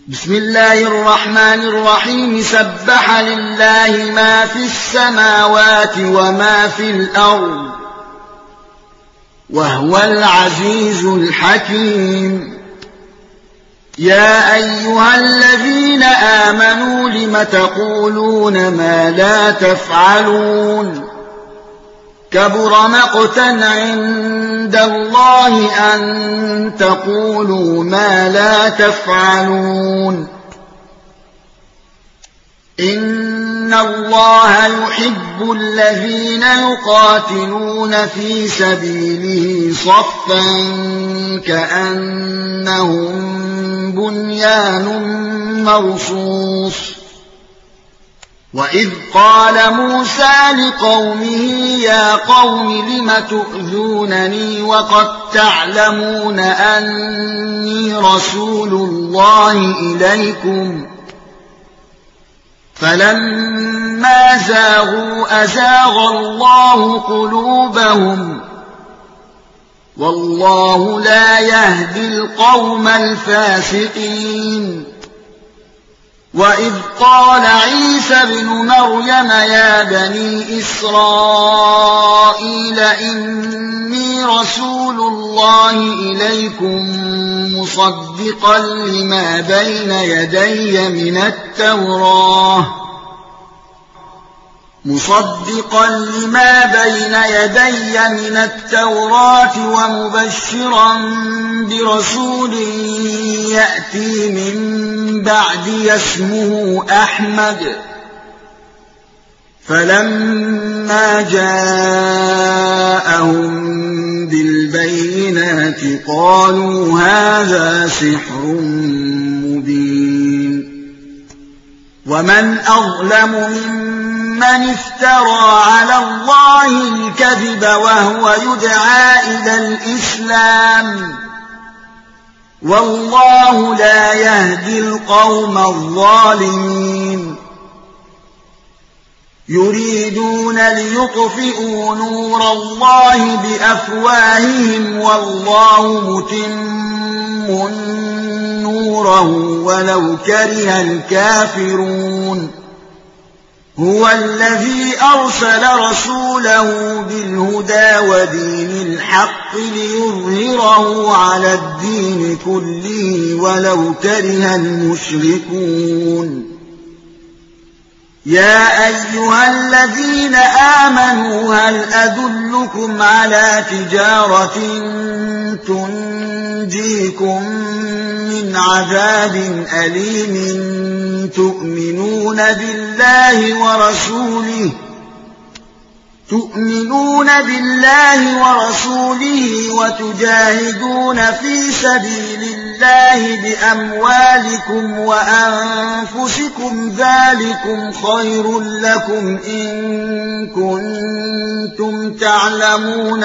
بسم الله الرحمن الرحيم سبح لله ما في السماوات وما في الأرض وهو العزيز الحكيم. يا أيها الذين آمنوا لم تقولون ما لا تفعلون كبر مقتا عند الله أن تقولوا ما لا تفعلون. إن الله يحب الذين يقاتلون في سبيله صفا كأنهم بنيان مرصوص. وإذ قال موسى لقومه يا قوم لم تؤذونني وقد تعلمون أني رسول الله إليكم فلما زاغوا أزاغ الله قلوبهم والله لا يهدي القوم الفاسقين. وإذ قال عيسى ابن مريم يا بني إسرائيل إني رسول الله إليكم مصدقا لما بين يدي من التوراة ومبشرا برسول يأتي من بعدي اسمه أحمد. فلما جاءهم بالبينات قالوا هذا سحر مبين. ومن أظلم ممن افترى على الله الكذب وهو يدعى إلى الإسلام والله لا يهدي القوم الظالمين. يريدون ليطفئوا نور الله بأفواههم والله متم نوره ولو كره الكافرون. هو الذي أرسل رسوله بالهدى ودين الحق ليظهره على الدين كله ولو كره المشركون. يا أيها الذين آمنوا هل أدلكم على تجارة تنجيكم من عذاب أليم تؤمنون بالله ورسوله وتجاهدون في سبيل الله بأموالكم وأنفسكم ذلكم خير لكم إن كنتم تعلمون.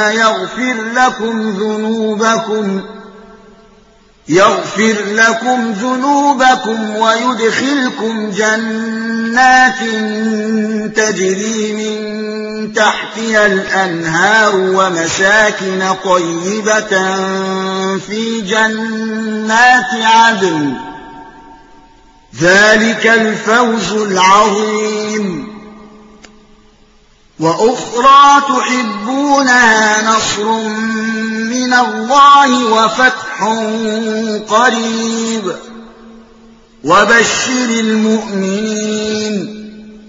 يغفر لكم ذنوبكم ويدخلكم جنات تجري من تحتها الأنهار ومساكن طيبة في جنات عدن. ذلك الفوز العظيم. وأخرى تحبونها نصر من الله وفتح قريب وبشر المؤمنين.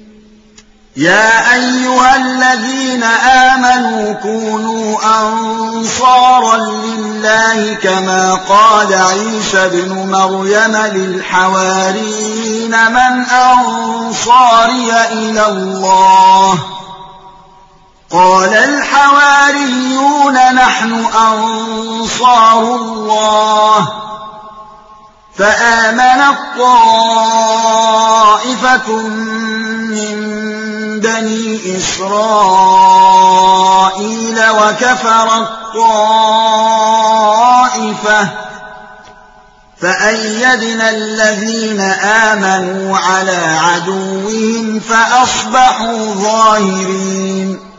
يا أيها الذين آمنوا كونوا أنصارا لله كما قال عيسى ابن مريم للحواريين من أنصاري إلى الله قال الحواريون نحن أنصار الله. فآمنت طائفة من بني إسرائيل وكفرت طائفة فأيدنا الذين آمنوا على عدوهم فأصبحوا ظاهرين.